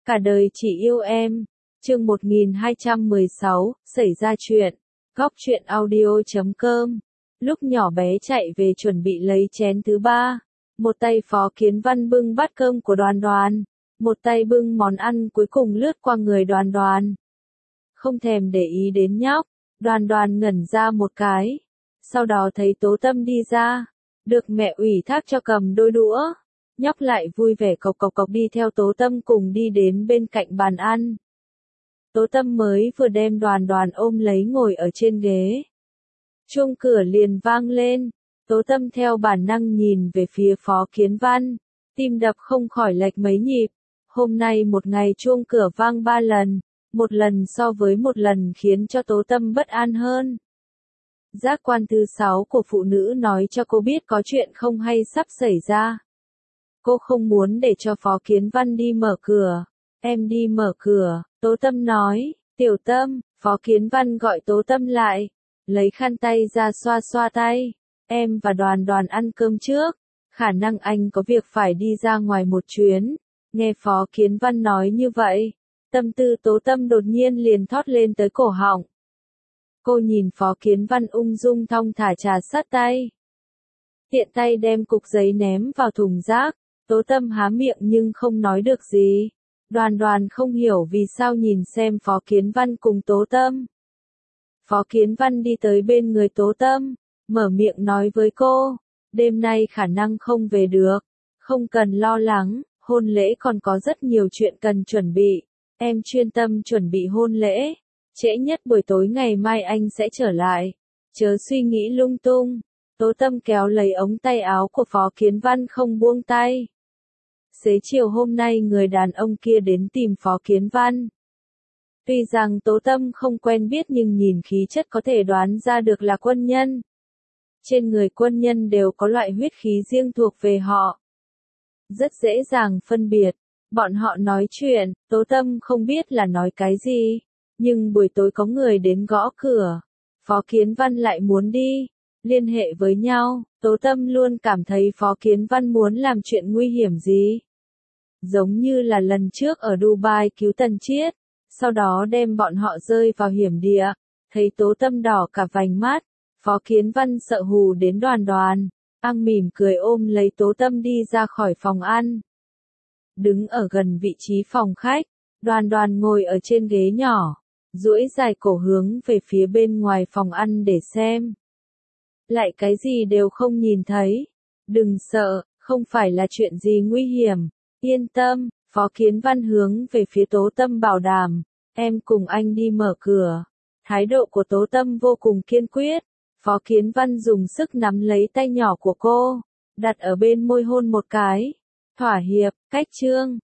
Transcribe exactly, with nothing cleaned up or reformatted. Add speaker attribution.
Speaker 1: Cả đời chỉ yêu em. Chương một nghìn hai trăm mười sáu, xảy ra chuyện. Góc truyện audio chấm com. Lúc nhỏ bé chạy về chuẩn bị lấy chén thứ ba. Một tay Phó Kiến Văn bưng bát cơm của Đoàn Đoàn. Một tay bưng món ăn cuối cùng lướt qua người Đoàn Đoàn. Không thèm để ý đến nhóc. Đoàn Đoàn ngẩn ra một cái. Sau đó thấy Tố Tâm đi ra. Được mẹ ủy thác cho cầm đôi đũa. Nhóc lại vui vẻ cộc cộc cộc đi theo Tố Tâm cùng đi đến bên cạnh bàn ăn. Tố Tâm mới vừa đem Đoàn Đoàn ôm lấy ngồi ở trên ghế. Chuông cửa liền vang lên. Tố Tâm theo bản năng nhìn về phía Phó Kiến Văn. Tim đập không khỏi lệch mấy nhịp. Hôm nay một ngày chuông cửa vang ba lần. Một lần so với một lần khiến cho Tố Tâm bất an hơn. Giác quan thứ sáu của phụ nữ nói cho cô biết có chuyện không hay sắp xảy ra. Cô không muốn để cho Phó Kiến Văn đi mở cửa. Em đi mở cửa, Tố Tâm nói. Tiểu Tâm, Phó Kiến Văn gọi Tố Tâm lại. Lấy khăn tay ra xoa xoa tay. Em và Đoàn Đoàn ăn cơm trước. Khả năng anh có việc phải đi ra ngoài một chuyến. Nghe Phó Kiến Văn nói như vậy. Tâm tư Tố Tâm đột nhiên liền thót lên tới cổ họng. Cô nhìn Phó Kiến Văn ung dung thong thả trà sát tay. Tiện tay đem cục giấy ném vào thùng rác. Tố Tâm há miệng nhưng không nói được gì. Đoàn Đoàn không hiểu vì sao nhìn xem Phó Kiến Văn cùng Tố Tâm. Phó Kiến Văn đi tới bên người Tố Tâm, mở miệng nói với cô, đêm nay khả năng không về được, không cần lo lắng, hôn lễ còn có rất nhiều chuyện cần chuẩn bị, em chuyên tâm chuẩn bị hôn lễ, trễ nhất buổi tối ngày mai anh sẽ trở lại, chớ suy nghĩ lung tung. Tố Tâm kéo lấy ống tay áo của Phó Kiến Văn không buông tay. Xế chiều hôm nay người đàn ông kia đến tìm Phó Kiến Văn. Tuy rằng Tố Tâm không quen biết nhưng nhìn khí chất có thể đoán ra được là quân nhân. Trên người quân nhân đều có loại huyết khí riêng thuộc về họ. Rất dễ dàng phân biệt. Bọn họ nói chuyện, Tố Tâm không biết là nói cái gì. Nhưng buổi tối có người đến gõ cửa. Phó Kiến Văn lại muốn đi. Liên hệ với nhau, Tố Tâm luôn cảm thấy Phó Kiến Văn muốn làm chuyện nguy hiểm gì. Giống như là lần trước ở Dubai cứu Tần Chiết, sau đó đem bọn họ rơi vào hiểm địa, thấy Tố Tâm đỏ cả vành mắt, Phó Kiến Văn sợ hù đến Đoàn Đoàn, ang mỉm cười ôm lấy Tố Tâm đi ra khỏi phòng ăn. Đứng ở gần vị trí phòng khách, Đoàn Đoàn ngồi ở trên ghế nhỏ, duỗi dài cổ hướng về phía bên ngoài phòng ăn để xem. Lại cái gì đều không nhìn thấy. Đừng sợ, không phải là chuyện gì nguy hiểm. Yên tâm, Phó Kiến Văn hướng về phía Tố Tâm bảo đảm. Em cùng anh đi mở cửa. Thái độ của Tố Tâm vô cùng kiên quyết. Phó Kiến Văn dùng sức nắm lấy tay nhỏ của cô. Đặt ở bên môi hôn một cái. Thỏa hiệp, cách chương.